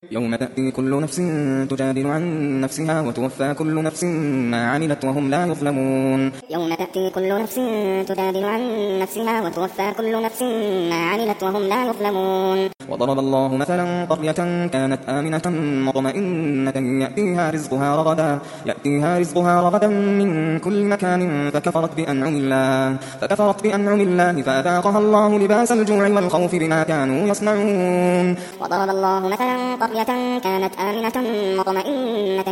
يوم تأتي كل نفس تجادل عن نفسها وتوفى كل نفس ما عملت وهم لا يظلمون. يوم تأتي كل نفس تجادل عن نفسها وتوفى كل نفس ما عملت وهم لا يظلمون. وضرب الله مثلا قرية كانت آمنة مطمئنة يأتيها رزقها رغدا من كل مكان فكفرت بأنعم الله فأذاقها الله لباس الجوع والخوف بما كانوا يصنعون. وضرب الله مثلا قرية كانت آمنة مطمئنة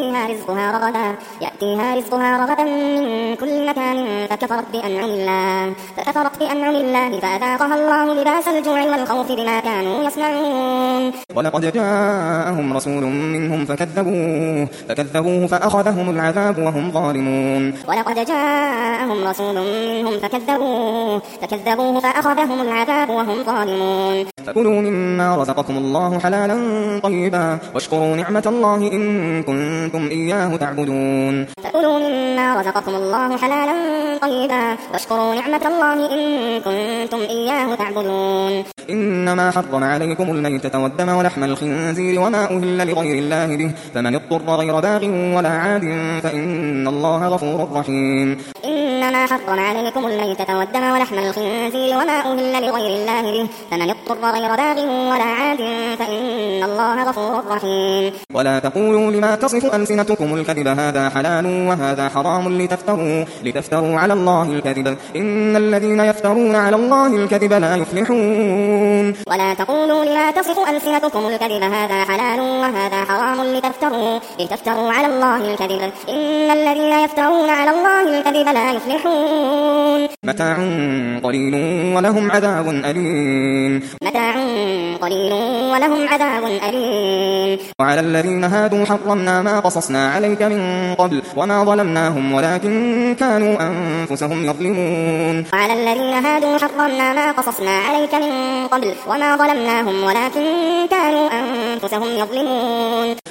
يأتيها رزقها رغدا من كل مكان فكفرت بأنعم الله فأذاقها الله لباس الجوع والخوف بما كانوا يصنعون. ولقد جاءهم رسول منهم فكذبوه فأخذهم العذاب وهم ظالمون. ولقد جاءهم رسول منهم فكذبوه فأخذهم العذاب وهم ظالمون. فكلوا مما رزقكم الله حلالا طيبا واشكروا نعمة الله إن كنتم إياه تعبدون. فكلوا مما رزقكم الله حلالا طيبا واشكروا نعمة الله إن كنتم إياه تعبدون. إنما حرم عليكم الميتة والدم ولحم الخنزير وما أهل لغير الله به فمن اضطر غير باغ ولا عاد فإن الله غفور رحيم. إنما حرم عليكم الميتة والدم ولحم الخنزير وما أهل لغير الله به فمن اضطر غير باغ ولا عاد فإن الله غفور رحيم. ولا تقولوا لما تصف ألسنتكم الكذب هذا حلال وهذا حرام لتفتروا على الله الكذب إن الذين يفترون على الله الكذب لا يفلحون. ولا تقولوا لما تصف ألسنتكم الكذب هذا حلال وهذا حرام لتفتروا على الله الكذب إن الذين يفترون على الله الكذب لا يفلحون. متاع قليل ولهم عذاب أليم. وعلى الذين هادوا حرمنا ما قصصنا عليك من قبل وما ظلمناهم ولكن كانوا أنفسهم يظلمون. وعلى الذين هادوا حرمنا ما قصصنا عليك من قبل وما ظلمناهم ولكن كانوا أنفسهم يظلمون.